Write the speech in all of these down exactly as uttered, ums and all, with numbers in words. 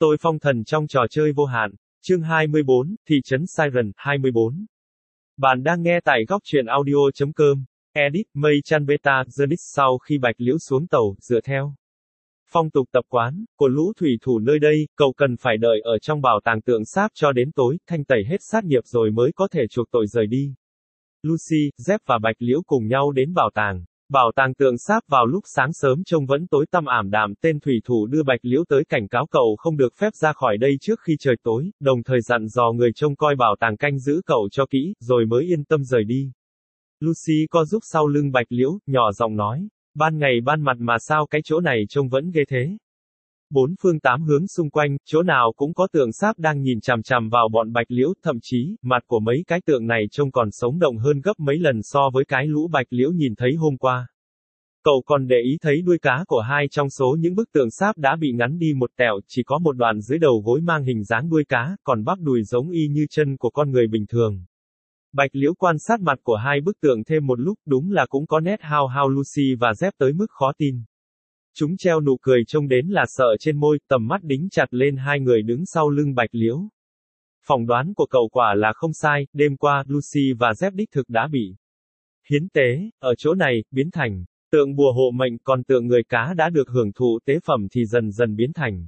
Tôi phong thần trong trò chơi vô hạn. Chương hai mươi bốn, Thị trấn Siren, hai mươi bốn. Bạn đang nghe tại góc truyện audio.com. Edit, Mây Chan Beta, Zernix sau khi Bạch Liễu xuống tàu, dựa theo phong tục tập quán của lũ thủy thủ nơi đây, cậu cần phải đợi ở trong bảo tàng tượng sáp cho đến tối, thanh tẩy hết sát nghiệp rồi mới có thể chuộc tội rời đi. Lucy, Zep và Bạch Liễu cùng nhau đến bảo tàng. Bảo tàng tượng sáp vào lúc sáng sớm trông vẫn tối tăm ảm đạm, tên thủy thủ đưa Bạch Liễu tới cảnh cáo cậu không được phép ra khỏi đây trước khi trời tối, đồng thời dặn dò người trông coi bảo tàng canh giữ cậu cho kỹ, rồi mới yên tâm rời đi. Lucy co giúp sau lưng Bạch Liễu, nhỏ giọng nói, ban ngày ban mặt mà sao cái chỗ này trông vẫn ghê thế. Bốn phương tám hướng xung quanh, chỗ nào cũng có tượng sáp đang nhìn chằm chằm vào bọn Bạch Liễu, thậm chí, mặt của mấy cái tượng này trông còn sống động hơn gấp mấy lần so với cái lũ Bạch Liễu nhìn thấy hôm qua. Cậu còn để ý thấy đuôi cá của hai trong số những bức tượng sáp đã bị ngắn đi một tẹo, chỉ có một đoạn dưới đầu gối mang hình dáng đuôi cá, còn bắp đùi giống y như chân của con người bình thường. Bạch Liễu quan sát mặt của hai bức tượng thêm một lúc, đúng là cũng có nét hao hao Lucy và Zep tới mức khó tin. Chúng treo nụ cười trông đến là sợ trên môi, tầm mắt đính chặt lên hai người đứng sau lưng Bạch Liễu. Phỏng đoán của cậu quả là không sai, đêm qua, Lucy và Zep đích thực đã bị hiến tế, ở chỗ này, biến thành tượng bùa hộ mệnh, còn tượng người cá đã được hưởng thụ tế phẩm thì dần dần biến thành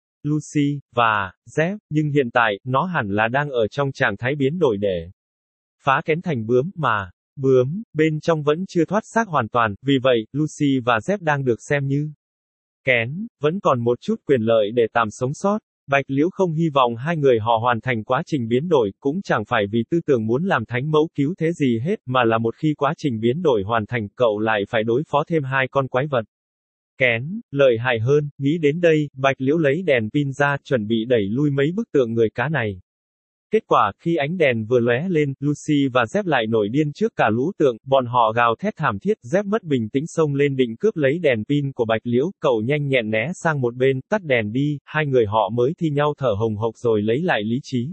Lucy và Zep, nhưng hiện tại, nó hẳn là đang ở trong trạng thái biến đổi để phá kén thành bướm, mà bướm, bên trong vẫn chưa thoát xác hoàn toàn, vì vậy, Lucy và Zep đang được xem như kén, vẫn còn một chút quyền lợi để tạm sống sót. Bạch Liễu không hy vọng hai người họ hoàn thành quá trình biến đổi, cũng chẳng phải vì tư tưởng muốn làm thánh mẫu cứu thế gì hết, mà là một khi quá trình biến đổi hoàn thành, cậu lại phải đối phó thêm hai con quái vật kén, lợi hại hơn. Nghĩ đến đây, Bạch Liễu lấy đèn pin ra, chuẩn bị đẩy lui mấy bức tượng người cá này. Kết quả, khi ánh đèn vừa lóe lên, Lucy và Zep lại nổi điên trước cả lũ tượng, bọn họ gào thét thảm thiết, Zep mất bình tĩnh xông lên định cướp lấy đèn pin của Bạch Liễu, cậu nhanh nhẹn né sang một bên, tắt đèn đi, hai người họ mới thi nhau thở hồng hộc rồi lấy lại lý trí.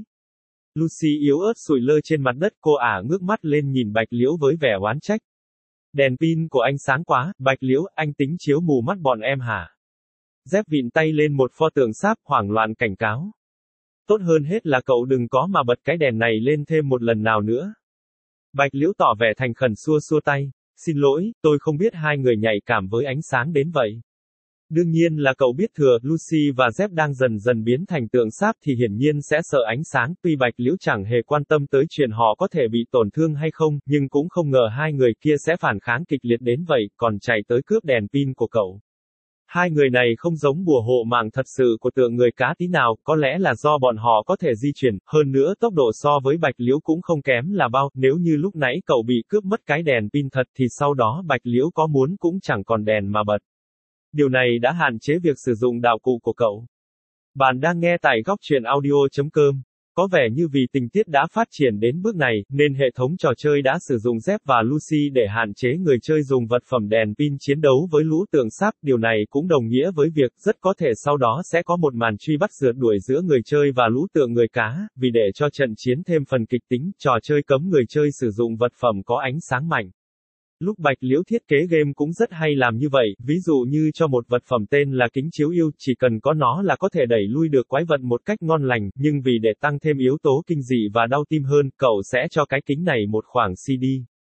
Lucy yếu ớt sụi lơ trên mặt đất, cô ả ngước mắt lên nhìn Bạch Liễu với vẻ oán trách. Đèn pin của anh sáng quá, Bạch Liễu, anh tính chiếu mù mắt bọn em hả? Zep vịn tay lên một pho tượng sáp, hoảng loạn cảnh cáo. Tốt hơn hết là cậu đừng có mà bật cái đèn này lên thêm một lần nào nữa. Bạch Liễu tỏ vẻ thành khẩn xua xua tay. Xin lỗi, tôi không biết hai người nhạy cảm với ánh sáng đến vậy. Đương nhiên là cậu biết thừa, Lucy và Zep đang dần dần biến thành tượng sáp thì hiển nhiên sẽ sợ ánh sáng, tuy Bạch Liễu chẳng hề quan tâm tới chuyện họ có thể bị tổn thương hay không, nhưng cũng không ngờ hai người kia sẽ phản kháng kịch liệt đến vậy, còn chạy tới cướp đèn pin của cậu. Hai người này không giống bùa hộ mạng thật sự của tượng người cá tí nào, có lẽ là do bọn họ có thể di chuyển, hơn nữa tốc độ so với Bạch Liễu cũng không kém là bao, nếu như lúc nãy cậu bị cướp mất cái đèn pin thật thì sau đó Bạch Liễu có muốn cũng chẳng còn đèn mà bật. Điều này đã hạn chế việc sử dụng đạo cụ của cậu. Bạn đang nghe tại góc truyện audio.com. Có vẻ như vì tình tiết đã phát triển đến bước này, nên hệ thống trò chơi đã sử dụng Zep và Lucy để hạn chế người chơi dùng vật phẩm đèn pin chiến đấu với lũ tượng sáp, điều này cũng đồng nghĩa với việc rất có thể sau đó sẽ có một màn truy bắt rượt đuổi giữa người chơi và lũ tượng người cá, vì để cho trận chiến thêm phần kịch tính, trò chơi cấm người chơi sử dụng vật phẩm có ánh sáng mạnh. Lúc Bạch Liễu thiết kế game cũng rất hay làm như vậy, ví dụ như cho một vật phẩm tên là kính chiếu yêu, chỉ cần có nó là có thể đẩy lui được quái vật một cách ngon lành, nhưng vì để tăng thêm yếu tố kinh dị và đau tim hơn, cậu sẽ cho cái kính này một khoảng xê đê.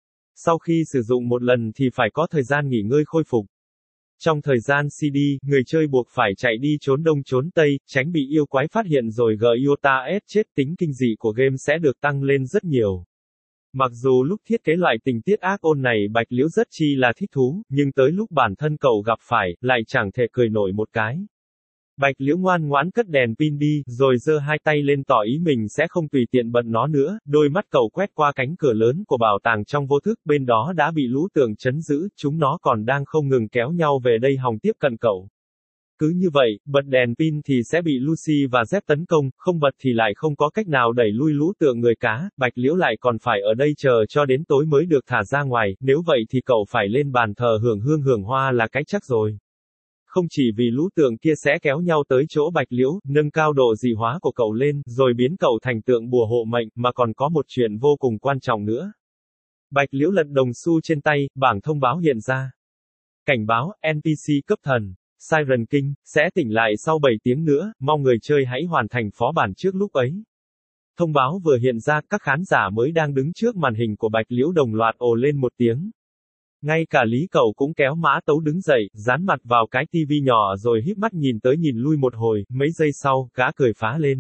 Sau khi sử dụng một lần thì phải có thời gian nghỉ ngơi khôi phục. Trong thời gian xê đê, người chơi buộc phải chạy đi trốn đông trốn tây, tránh bị yêu quái phát hiện rồi gờ iota ép chết, tính kinh dị của game sẽ được tăng lên rất nhiều. Mặc dù lúc thiết kế loại tình tiết ác ôn này Bạch Liễu rất chi là thích thú, nhưng tới lúc bản thân cậu gặp phải, lại chẳng thể cười nổi một cái. Bạch Liễu ngoan ngoãn cất đèn pin đi, rồi giơ hai tay lên tỏ ý mình sẽ không tùy tiện bật nó nữa, đôi mắt cậu quét qua cánh cửa lớn của bảo tàng trong vô thức, bên đó đã bị lũ tượng trấn giữ, chúng nó còn đang không ngừng kéo nhau về đây hòng tiếp cận cậu. Cứ như vậy, bật đèn pin thì sẽ bị Lucy và Zep tấn công, không bật thì lại không có cách nào đẩy lui lũ tượng người cá, Bạch Liễu lại còn phải ở đây chờ cho đến tối mới được thả ra ngoài, nếu vậy thì cậu phải lên bàn thờ hưởng hương hưởng hoa là cái chắc rồi. Không chỉ vì lũ tượng kia sẽ kéo nhau tới chỗ Bạch Liễu, nâng cao độ dị hóa của cậu lên, rồi biến cậu thành tượng bùa hộ mệnh, mà còn có một chuyện vô cùng quan trọng nữa. Bạch Liễu lật đồng xu trên tay, bảng thông báo hiện ra. Cảnh báo, en pê xê cấp thần. Siren King, sẽ tỉnh lại sau bảy tiếng nữa, mong người chơi hãy hoàn thành phó bản trước lúc ấy. Thông báo vừa hiện ra, các khán giả mới đang đứng trước màn hình của Bạch Liễu đồng loạt ồ lên một tiếng. Ngay cả Lý Cẩu cũng kéo Mã Tấu đứng dậy, dán mặt vào cái tivi nhỏ rồi híp mắt nhìn tới nhìn lui một hồi, mấy giây sau, gã cười phá lên.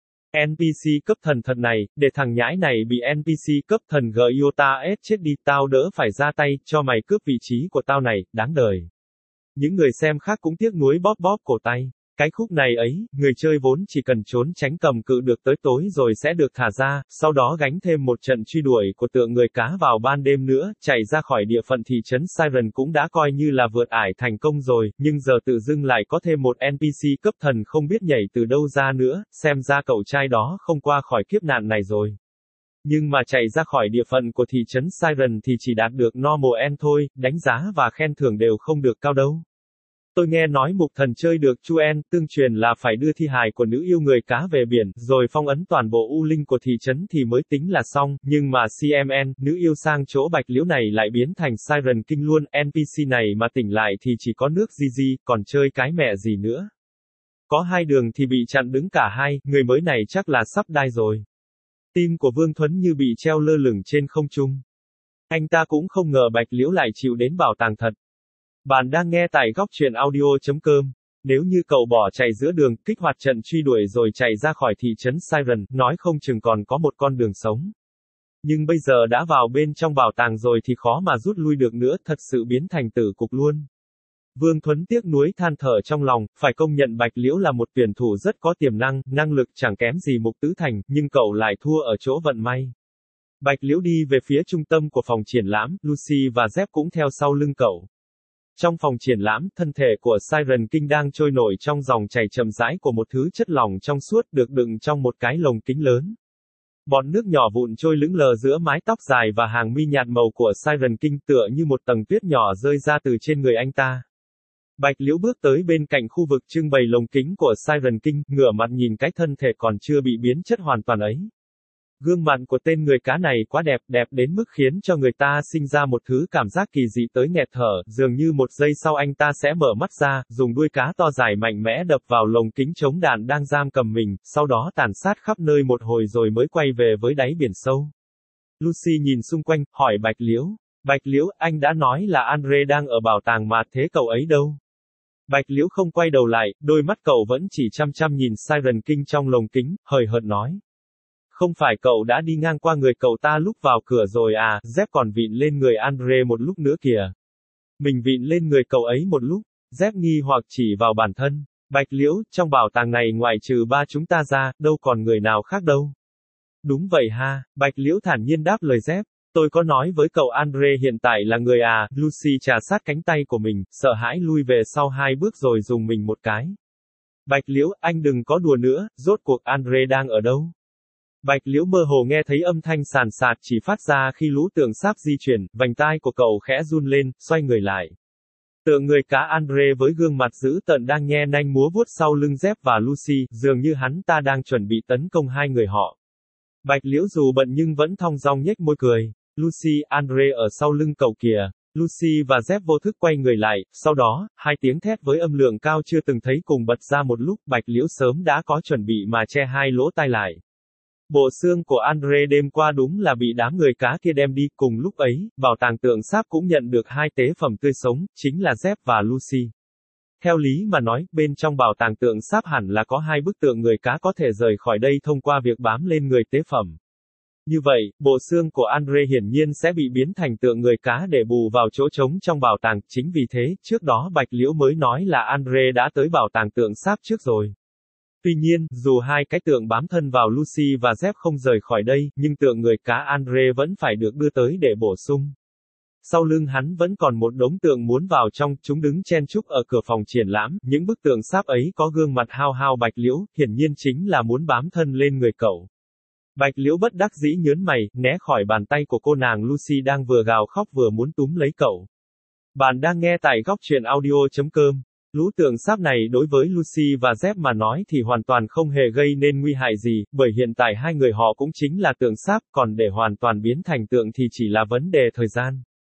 en pê xê cấp thần thật này, để thằng nhãi này bị en pê xê cấp thần Giota S chết đi, tao đỡ phải ra tay, cho mày cướp vị trí của tao này, đáng đời. Những người xem khác cũng tiếc nuối bóp bóp cổ tay. Cái khúc này ấy, người chơi vốn chỉ cần trốn tránh cầm cự được tới tối rồi sẽ được thả ra, sau đó gánh thêm một trận truy đuổi của tượng người cá vào ban đêm nữa, chạy ra khỏi địa phận thị trấn Siren cũng đã coi như là vượt ải thành công rồi, nhưng giờ tự dưng lại có thêm một en pê xê cấp thần không biết nhảy từ đâu ra nữa, xem ra cậu trai đó không qua khỏi kiếp nạn này rồi. Nhưng mà chạy ra khỏi địa phận của thị trấn Siren thì chỉ đạt được normal end thôi, đánh giá và khen thưởng đều không được cao đâu. Tôi nghe nói mục thần chơi được Chu En, tương truyền là phải đưa thi hài của nữ yêu người cá về biển, rồi phong ấn toàn bộ u linh của thị trấn thì mới tính là xong, nhưng mà xê em en, nữ yêu sang chỗ Bạch Liễu này lại biến thành Siren King luôn, en pê xê này mà tỉnh lại thì chỉ có nước Gigi, còn chơi cái mẹ gì nữa. Có hai đường thì bị chặn đứng cả hai, người mới này chắc là sắp đai rồi. Tim của Vương Thuấn như bị treo lơ lửng trên không trung. Anh ta cũng không ngờ Bạch Liễu lại chịu đến bảo tàng thật. Bạn đang nghe tại góc truyện audio chấm com. Nếu như cậu bỏ chạy giữa đường, kích hoạt trận truy đuổi rồi chạy ra khỏi thị trấn Siren, nói không chừng còn có một con đường sống. Nhưng bây giờ đã vào bên trong bảo tàng rồi thì khó mà rút lui được nữa, thật sự biến thành tử cục luôn. Vương Thuấn tiếc nuối than thở trong lòng, phải công nhận Bạch Liễu là một tuyển thủ rất có tiềm năng, năng lực chẳng kém gì Mục Tứ Thành, nhưng cậu lại thua ở chỗ vận may. Bạch Liễu đi về phía trung tâm của phòng triển lãm, Lucy và Zep cũng theo sau lưng cậu. Trong phòng triển lãm, thân thể của Siren King đang trôi nổi trong dòng chảy chậm rãi của một thứ chất lỏng trong suốt được đựng trong một cái lồng kính lớn. Bọt nước nhỏ vụn trôi lững lờ giữa mái tóc dài và hàng mi nhạt màu của Siren King tựa như một tầng tuyết nhỏ rơi ra từ trên người anh ta. Bạch Liễu bước tới bên cạnh khu vực trưng bày lồng kính của Siren King, ngửa mặt nhìn cái thân thể còn chưa bị biến chất hoàn toàn ấy. Gương mặt của tên người cá này quá đẹp, đẹp đến mức khiến cho người ta sinh ra một thứ cảm giác kỳ dị tới nghẹt thở, dường như một giây sau anh ta sẽ mở mắt ra, dùng đuôi cá to dài mạnh mẽ đập vào lồng kính chống đạn đang giam cầm mình, sau đó tàn sát khắp nơi một hồi rồi mới quay về với đáy biển sâu. Lucy nhìn xung quanh, hỏi Bạch Liễu. Bạch Liễu, anh đã nói là Andre đang ở bảo tàng mà, thế cậu ấy đâu? Bạch Liễu không quay đầu lại, đôi mắt cậu vẫn chỉ chăm chăm nhìn Siren King trong lồng kính, hời hợt nói. Không phải cậu đã đi ngang qua người cậu ta lúc vào cửa rồi à, Zep còn vịn lên người Andre một lúc nữa kìa. Mình vịn lên người cậu ấy một lúc, Zep nghi hoặc chỉ vào bản thân. Bạch Liễu, trong bảo tàng này ngoại trừ ba chúng ta ra, đâu còn người nào khác đâu. Đúng vậy ha, Bạch Liễu thản nhiên đáp lời Zep. Tôi có nói với cậu Andre hiện tại là người à, Lucy trà sát cánh tay của mình, sợ hãi lui về sau hai bước rồi dùng mình một cái. Bạch Liễu, anh đừng có đùa nữa, rốt cuộc Andre đang ở đâu? Bạch Liễu mơ hồ nghe thấy âm thanh sàn sạt chỉ phát ra khi lũ tượng sáp di chuyển, vành tai của cậu khẽ run lên, xoay người lại. Tượng người cá Andre với gương mặt dữ tợn đang nhe nanh múa vuốt sau lưng Zep và Lucy, dường như hắn ta đang chuẩn bị tấn công hai người họ. Bạch Liễu dù bận nhưng vẫn thong dong nhếch môi cười. Lucy, Andre ở sau lưng cậu kìa. Lucy và Zep vô thức quay người lại, sau đó, hai tiếng thét với âm lượng cao chưa từng thấy cùng bật ra một lúc, Bạch Liễu sớm đã có chuẩn bị mà che hai lỗ tai lại. Bộ xương của Andre đêm qua đúng là bị đám người cá kia đem đi, cùng lúc ấy, bảo tàng tượng sáp cũng nhận được hai tế phẩm tươi sống, chính là Zep và Lucy. Theo lý mà nói, bên trong bảo tàng tượng sáp hẳn là có hai bức tượng người cá có thể rời khỏi đây thông qua việc bám lên người tế phẩm. Như vậy, bộ xương của Andre hiển nhiên sẽ bị biến thành tượng người cá để bù vào chỗ trống trong bảo tàng, chính vì thế, trước đó Bạch Liễu mới nói là Andre đã tới bảo tàng tượng sáp trước rồi. Tuy nhiên, dù hai cái tượng bám thân vào Lucy và Zep không rời khỏi đây, nhưng tượng người cá Andre vẫn phải được đưa tới để bổ sung. Sau lưng hắn vẫn còn một đống tượng muốn vào trong, chúng đứng chen chúc ở cửa phòng triển lãm, những bức tượng sáp ấy có gương mặt hao hao Bạch Liễu, hiển nhiên chính là muốn bám thân lên người cậu. Bạch Liễu bất đắc dĩ nhớn mày, né khỏi bàn tay của cô nàng Lucy đang vừa gào khóc vừa muốn túm lấy cậu. Bạn đang nghe tại góc truyện audio chấm com. Lũ tượng sáp này đối với Lucy và Zep mà nói thì hoàn toàn không hề gây nên nguy hại gì, bởi hiện tại hai người họ cũng chính là tượng sáp, còn để hoàn toàn biến thành tượng thì chỉ là vấn đề thời gian.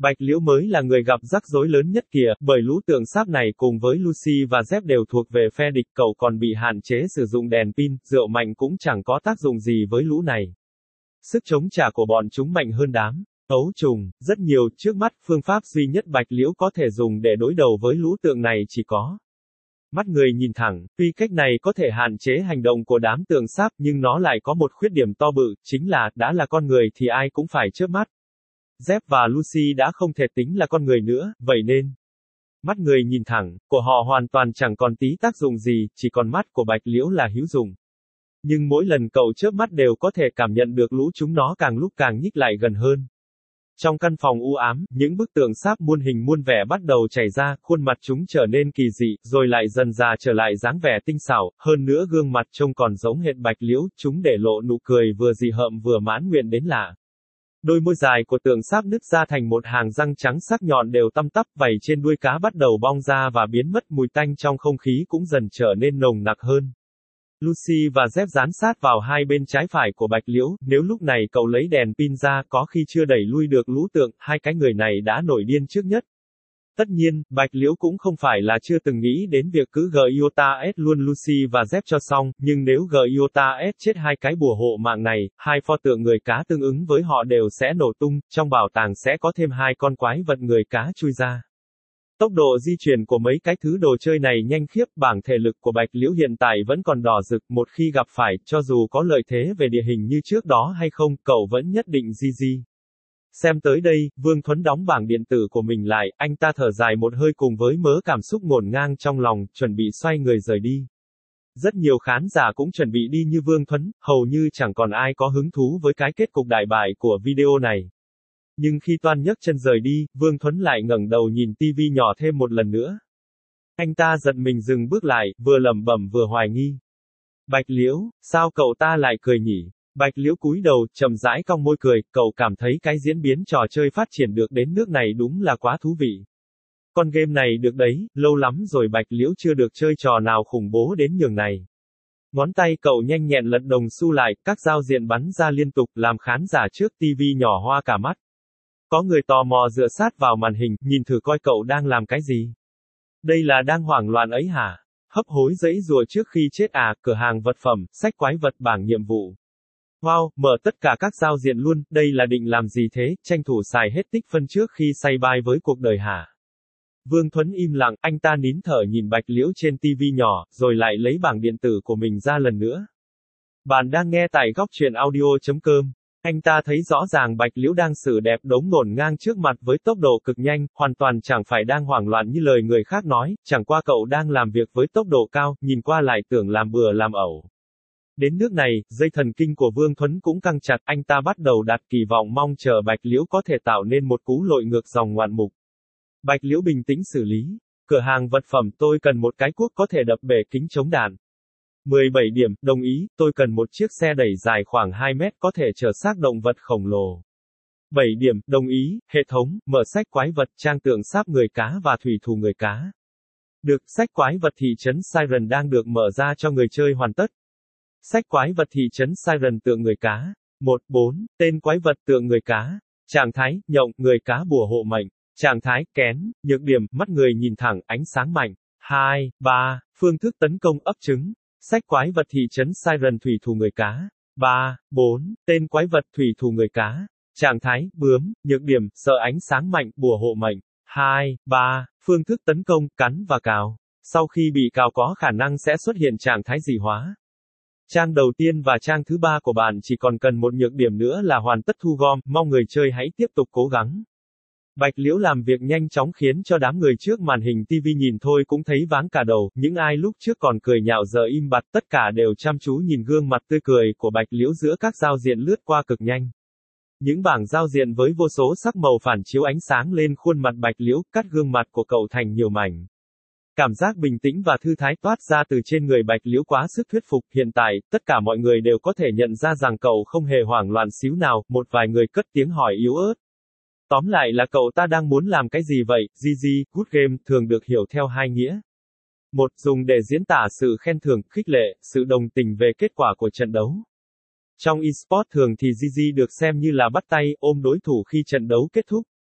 Bạch Liễu mới là người gặp rắc rối lớn nhất kìa, bởi lũ tượng sáp này cùng với Lucy và Zep đều thuộc về phe địch, cậu còn bị hạn chế sử dụng đèn pin, rượu mạnh cũng chẳng có tác dụng gì với lũ này. Sức chống trả của bọn chúng mạnh hơn đám ấu trùng rất nhiều, trước mắt phương pháp duy nhất Bạch Liễu có thể dùng để đối đầu với lũ tượng này chỉ có mắt người nhìn thẳng. Tuy cách này có thể hạn chế hành động của đám tượng sáp, nhưng nó lại có một khuyết điểm to bự, chính là, đã là con người thì ai cũng phải chớp mắt. Zep và Lucy đã không thể tính là con người nữa, vậy nên mắt người nhìn thẳng của họ hoàn toàn chẳng còn tí tác dụng gì, chỉ còn mắt của Bạch Liễu là hữu dụng. Nhưng mỗi lần cậu chớp mắt đều có thể cảm nhận được lũ chúng nó càng lúc càng nhích lại gần hơn. Trong căn phòng u ám, những bức tượng sáp muôn hình muôn vẻ bắt đầu chảy ra, khuôn mặt chúng trở nên kỳ dị, rồi lại dần dà trở lại dáng vẻ tinh xảo, hơn nữa gương mặt trông còn giống hệt Bạch Liễu, chúng để lộ nụ cười vừa dị hợm vừa mãn nguyện đến lạ. Đôi môi dài của tượng sáp nứt ra thành một hàng răng trắng sắc nhọn đều tăm tắp, vảy trên đuôi cá bắt đầu bong ra và biến mất, mùi tanh trong không khí cũng dần trở nên nồng nặc hơn. Lucy và Zep dán sát vào hai bên trái phải của Bạch Liễu, nếu lúc này cậu lấy đèn pin ra, có khi chưa đẩy lui được lũ tượng, hai cái người này đã nổi điên trước nhất. Tất nhiên, Bạch Liễu cũng không phải là chưa từng nghĩ đến việc cứ G I O T A S luôn Lucy và Zep cho xong, nhưng nếu G I O T A S chết hai cái bùa hộ mạng này, hai pho tượng người cá tương ứng với họ đều sẽ nổ tung, trong bảo tàng sẽ có thêm hai con quái vật người cá chui ra. Tốc độ di chuyển của mấy cái thứ đồ chơi này nhanh khiếp, bảng thể lực của Bạch Liễu hiện tại vẫn còn đỏ rực, một khi gặp phải, cho dù có lợi thế về địa hình như trước đó hay không, cậu vẫn nhất định gi gi. Xem tới đây, Vương Thuấn đóng bảng điện tử của mình lại, anh ta thở dài một hơi cùng với mớ cảm xúc ngổn ngang trong lòng, chuẩn bị xoay người rời đi. Rất nhiều khán giả cũng chuẩn bị đi như Vương Thuấn, hầu như chẳng còn ai có hứng thú với cái kết cục đại bại của video này. Nhưng khi Toan nhấc chân rời đi, Vương Thuấn lại ngẩng đầu nhìn tivi nhỏ thêm một lần nữa. Anh ta giật mình dừng bước lại, vừa lẩm bẩm vừa hoài nghi. Bạch Liễu, sao cậu ta lại cười nhỉ? Bạch Liễu cúi đầu, chậm rãi cong môi cười, cậu cảm thấy cái diễn biến trò chơi phát triển được đến nước này đúng là quá thú vị. Con game này được đấy, lâu lắm rồi Bạch Liễu chưa được chơi trò nào khủng bố đến nhường này. Ngón tay cậu nhanh nhẹn lật đồng xu lại, các giao diện bắn ra liên tục, làm khán giả trước tivi nhỏ hoa cả mắt. Có người tò mò dựa sát vào màn hình, nhìn thử coi cậu đang làm cái gì. Đây là đang hoảng loạn ấy hả? Hấp hối giãy giụa trước khi chết à, cửa hàng vật phẩm, sách quái vật bảng nhiệm vụ. Wow, mở tất cả các giao diện luôn, đây là định làm gì thế, tranh thủ xài hết tích phân trước khi say bye với cuộc đời hả? Vương Thuấn im lặng, anh ta nín thở nhìn Bạch Liễu trên tivi nhỏ, rồi lại lấy bảng điện tử của mình ra lần nữa. Bạn đang nghe tại góc truyện audio chấm com. Anh ta thấy rõ ràng Bạch Liễu đang xử đẹp đống ngổn ngang trước mặt với tốc độ cực nhanh, hoàn toàn chẳng phải đang hoảng loạn như lời người khác nói, chẳng qua cậu đang làm việc với tốc độ cao, nhìn qua lại tưởng làm bừa làm ẩu. Đến nước này, dây thần kinh của Vương Thuấn cũng căng chặt, anh ta bắt đầu đặt kỳ vọng mong chờ Bạch Liễu có thể tạo nên một cú lội ngược dòng ngoạn mục. Bạch Liễu bình tĩnh xử lý. Cửa hàng vật phẩm, tôi cần một cái cuốc có thể đập bể kính chống đạn. mười bảy điểm, đồng ý, tôi cần một chiếc xe đẩy dài khoảng hai mét có thể chở xác động vật khổng lồ. bảy điểm, đồng ý, hệ thống, mở sách quái vật, trang tượng sáp người cá và thủy thủ người cá. Được, sách quái vật thị trấn Siren đang được mở ra cho người chơi hoàn tất. Sách quái vật thị trấn Siren tượng người cá. một bốn, tên quái vật tượng người cá. Trạng thái, nhộng, người cá bùa hộ mệnh. Trạng thái, kén, nhược điểm, mắt người nhìn thẳng, ánh sáng mạnh. hai, ba, phương thức tấn công ấp trứng. Sách quái vật thị trấn Siren thủy thủ người cá. ba, bốn, tên quái vật thủy thủ người cá. Trạng thái, bướm, nhược điểm, sợ ánh sáng mạnh, bùa hộ mệnh. hai, ba, phương thức tấn công, cắn và cào. Sau khi bị cào có khả năng sẽ xuất hiện trạng thái dị hóa. Trang đầu tiên và trang thứ ba của bạn chỉ còn cần một nhược điểm nữa là hoàn tất thu gom, mong người chơi hãy tiếp tục cố gắng. Bạch Liễu làm việc nhanh chóng khiến cho đám người trước màn hình tivi nhìn thôi cũng thấy váng cả đầu, những ai lúc trước còn cười nhạo giờ im bặt tất cả đều chăm chú nhìn gương mặt tươi cười của Bạch Liễu giữa các giao diện lướt qua cực nhanh. Những bảng giao diện với vô số sắc màu phản chiếu ánh sáng lên khuôn mặt Bạch Liễu, cắt gương mặt của cậu thành nhiều mảnh. Cảm giác bình tĩnh và thư thái toát ra từ trên người Bạch Liễu quá sức thuyết phục, hiện tại, tất cả mọi người đều có thể nhận ra rằng cậu không hề hoảng loạn xíu nào, một vài người cất tiếng hỏi yếu ớt. Tóm lại là cậu ta đang muốn làm cái gì vậy? giê giê, good game, thường được hiểu theo hai nghĩa. Một, dùng để diễn tả sự khen thưởng, khích lệ, sự đồng tình về kết quả của trận đấu. Trong eSports thường thì giê giê được xem như là bắt tay, ôm đối thủ khi trận đấu kết thúc.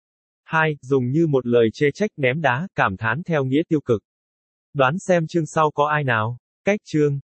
hai. Dùng như một lời chê trách ném đá, cảm thán theo nghĩa tiêu cực. Đoán xem chương sau có ai nào? Cách chương